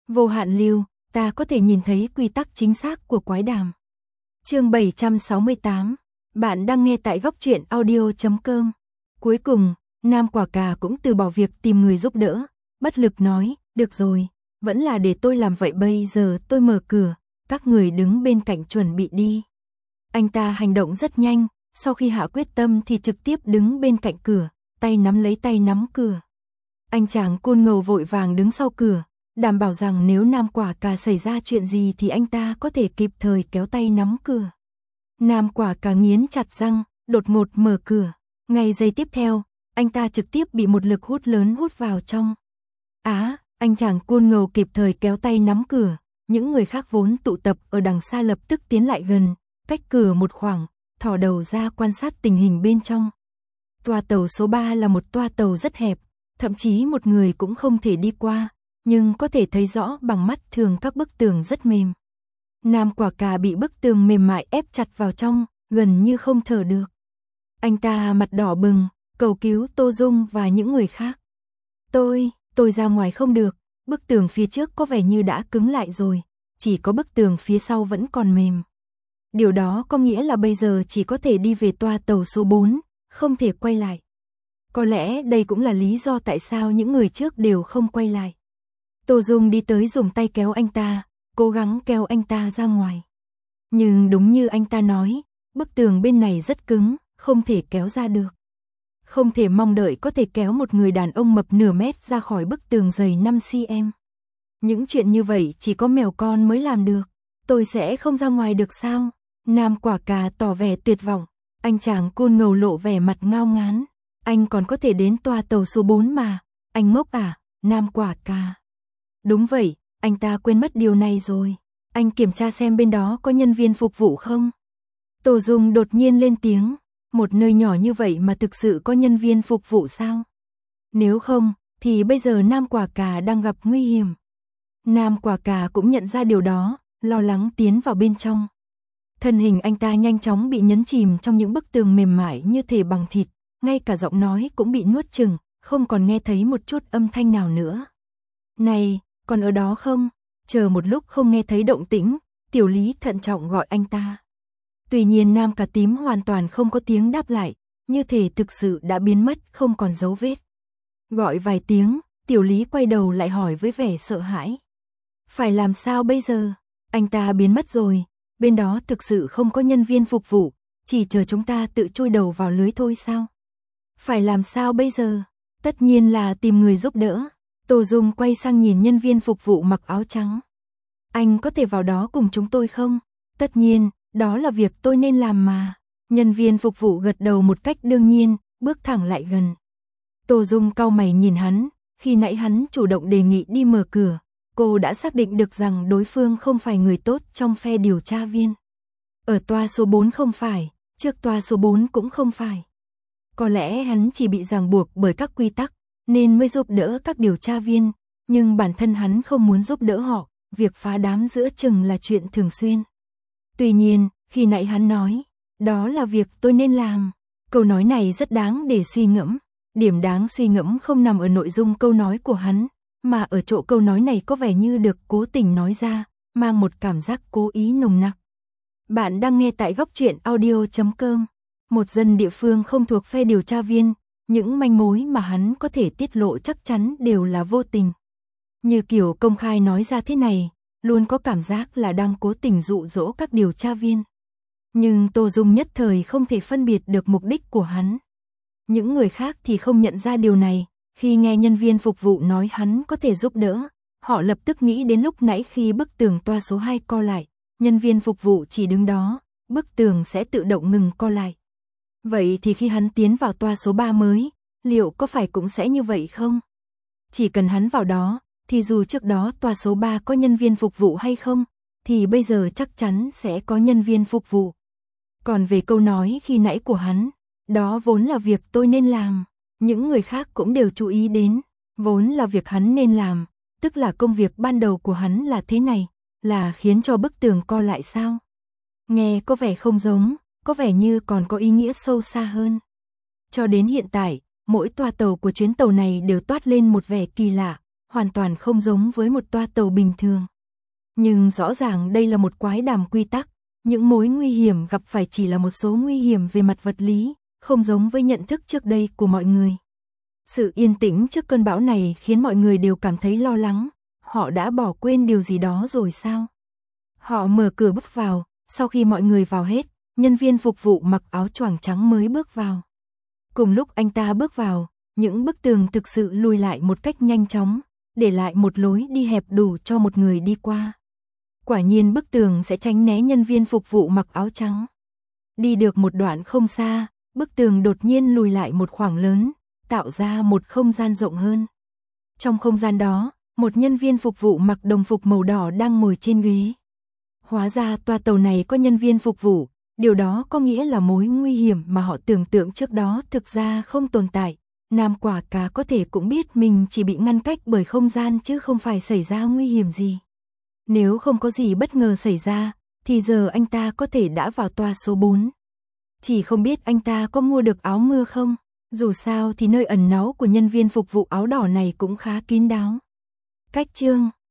Vô hạn lưu, ta có thể nhìn thấy quy tắc chính xác của quái đàm. Chương 768. Bạn đang nghe tại góc truyện audio.com. Cuối cùng, Nam Quả Cà cũng từ bỏ việc tìm người giúp đỡ, bất lực nói, được rồi, vẫn là để tôi làm vậy, bây giờ tôi mở cửa, các người đứng bên cạnh chuẩn bị đi. Anh ta hành động rất nhanh, sau khi hạ quyết tâm thì trực tiếp đứng bên cạnh cửa, tay nắm lấy tay nắm cửa. Anh chàng côn ngầu vội vàng đứng sau cửa, đảm bảo rằng nếu Nam Quả Cà xảy ra chuyện gì thì anh ta có thể kịp thời kéo tay nắm cửa. Nam Quả Cà nghiến chặt răng, đột ngột mở cửa. Ngay giây tiếp theo, anh ta trực tiếp bị một lực hút lớn hút vào trong. Anh chàng côn ngầu kịp thời kéo tay nắm cửa. Những người khác vốn tụ tập ở đằng xa lập tức tiến lại gần, cách cửa một khoảng, thò đầu ra quan sát tình hình bên trong. Toa tàu số 3 là một toa tàu rất hẹp, thậm chí một người cũng không thể đi qua, nhưng có thể thấy rõ bằng mắt thường các bức tường rất mềm. Nam Quả Cà bị bức tường mềm mại ép chặt vào trong, gần như không thở được. Anh ta mặt đỏ bừng, cầu cứu Tô Dung và những người khác. Tôi ra ngoài không được, bức tường phía trước có vẻ như đã cứng lại rồi, chỉ có bức tường phía sau vẫn còn mềm. Điều đó có nghĩa là bây giờ chỉ có thể đi về toa tàu số 4, không thể quay lại. Có lẽ đây cũng là lý do tại sao những người trước đều không quay lại. Tô Dung đi tới dùng tay kéo anh ta, cố gắng kéo anh ta ra ngoài. Nhưng đúng như anh ta nói, bức tường bên này rất cứng, không thể kéo ra được. Không thể mong đợi có thể kéo một người đàn ông mập nửa mét ra khỏi bức tường dày 5 cm. Những chuyện như vậy chỉ có mèo con mới làm được. Tôi sẽ không ra ngoài được sao? Nam Quả Cà tỏ vẻ tuyệt vọng. Anh chàng côn ngầu lộ vẻ mặt ngao ngán. Anh còn có thể đến toa tàu số 4 mà. Anh ngốc à, Nam Quả Cà? Đúng vậy, anh ta quên mất điều này rồi. Anh kiểm tra xem bên đó có nhân viên phục vụ không? Tô Dung đột nhiên lên tiếng. Một nơi nhỏ như vậy mà thực sự có nhân viên phục vụ sao? Nếu không, thì bây giờ Nam Quả Cà đang gặp nguy hiểm. Nam Quả Cà cũng nhận ra điều đó, lo lắng tiến vào bên trong. Thân hình anh ta nhanh chóng bị nhấn chìm trong những bức tường mềm mại như thể bằng thịt, ngay cả giọng nói cũng bị nuốt chửng, không còn nghe thấy một chút âm thanh nào nữa. Này, còn ở đó không? Chờ một lúc không nghe thấy động tĩnh, Tiểu Lý thận trọng gọi anh ta. Tuy nhiên Nam Cà Tím hoàn toàn không có tiếng đáp lại, như thể thực sự đã biến mất không còn dấu vết. Gọi vài tiếng, Tiểu Lý quay đầu lại hỏi với vẻ sợ hãi. Phải làm sao bây giờ? Anh ta biến mất rồi, bên đó thực sự không có nhân viên phục vụ, chỉ chờ chúng ta tự chui đầu vào lưới thôi sao? Phải làm sao bây giờ? Tất nhiên là tìm người giúp đỡ. Tô Dung quay sang nhìn nhân viên phục vụ mặc áo trắng. Anh có thể vào đó cùng chúng tôi không? Tất nhiên, đó là việc tôi nên làm mà. Nhân viên phục vụ gật đầu một cách đương nhiên, bước thẳng lại gần. Tô Dung cau mày nhìn hắn, khi nãy hắn chủ động đề nghị đi mở cửa, cô đã xác định được rằng đối phương không phải người tốt trong phe điều tra viên. Ở toa số 4 không phải, trước toa số 4 cũng không phải. Có lẽ hắn chỉ bị ràng buộc bởi các quy tắc, nên mới giúp đỡ các điều tra viên, nhưng bản thân hắn không muốn giúp đỡ họ, việc phá đám giữa chừng là chuyện thường xuyên. Tuy nhiên, khi nãy hắn nói, đó là việc tôi nên làm. Câu nói này rất đáng để suy ngẫm. Điểm đáng suy ngẫm không nằm ở nội dung câu nói của hắn, mà ở chỗ câu nói này có vẻ như được cố tình nói ra, mang một cảm giác cố ý nồng nặc. Bạn đang nghe tại góc truyện audio.com. Một dân địa phương không thuộc phe điều tra viên, những manh mối mà hắn có thể tiết lộ chắc chắn đều là vô tình. Như kiểu công khai nói ra thế này, luôn có cảm giác là đang cố tình dụ dỗ các điều tra viên. Nhưng Tô Dung nhất thời không thể phân biệt được mục đích của hắn. Những người khác thì không nhận ra điều này, khi nghe nhân viên phục vụ nói hắn có thể giúp đỡ, họ lập tức nghĩ đến lúc nãy khi bức tường toa số 2 co lại, nhân viên phục vụ chỉ đứng đó, bức tường sẽ tự động ngừng co lại. Vậy thì khi hắn tiến vào toa số 3 mới, liệu có phải cũng sẽ như vậy không? Chỉ cần hắn vào đó, thì dù trước đó toa số 3 có nhân viên phục vụ hay không, thì bây giờ chắc chắn sẽ có nhân viên phục vụ. Còn về câu nói khi nãy của hắn, đó vốn là việc tôi nên làm, những người khác cũng đều chú ý đến, vốn là việc hắn nên làm, tức là công việc ban đầu của hắn là thế này, là khiến cho bức tường co lại sao? Nghe có vẻ không giống, có vẻ như còn có ý nghĩa sâu xa hơn. Cho đến hiện tại, mỗi toa tàu của chuyến tàu này đều toát lên một vẻ kỳ lạ, hoàn toàn không giống với một toa tàu bình thường. Nhưng rõ ràng đây là một quái đàm quy tắc, những mối nguy hiểm gặp phải chỉ là một số nguy hiểm về mặt vật lý, không giống với nhận thức trước đây của mọi người. Sự yên tĩnh trước cơn bão này khiến mọi người đều cảm thấy lo lắng, họ đã bỏ quên điều gì đó rồi sao? Họ mở cửa bước vào, sau khi mọi người vào hết, nhân viên phục vụ mặc áo choàng trắng mới bước vào. Cùng lúc anh ta bước vào, những bức tường thực sự lùi lại một cách nhanh chóng, để lại một lối đi hẹp đủ cho một người đi qua. Quả nhiên bức tường sẽ tránh né nhân viên phục vụ mặc áo trắng. Đi được một đoạn không xa, bức tường đột nhiên lùi lại một khoảng lớn, tạo ra một không gian rộng hơn. Trong không gian đó, một nhân viên phục vụ mặc đồng phục màu đỏ đang ngồi trên ghế. Hóa ra toa tàu này có nhân viên phục vụ, điều đó có nghĩa là mối nguy hiểm mà họ tưởng tượng trước đó thực ra không tồn tại. Nam Quả Cà có thể cũng biết mình chỉ bị ngăn cách bởi không gian chứ không phải xảy ra nguy hiểm gì. Nếu không có gì bất ngờ xảy ra, thì giờ anh ta có thể đã vào toa số 4. Chỉ không biết anh ta có mua được áo mưa không? Dù sao thì nơi ẩn náu của nhân viên phục vụ áo đỏ này cũng khá kín đáo. Cách chương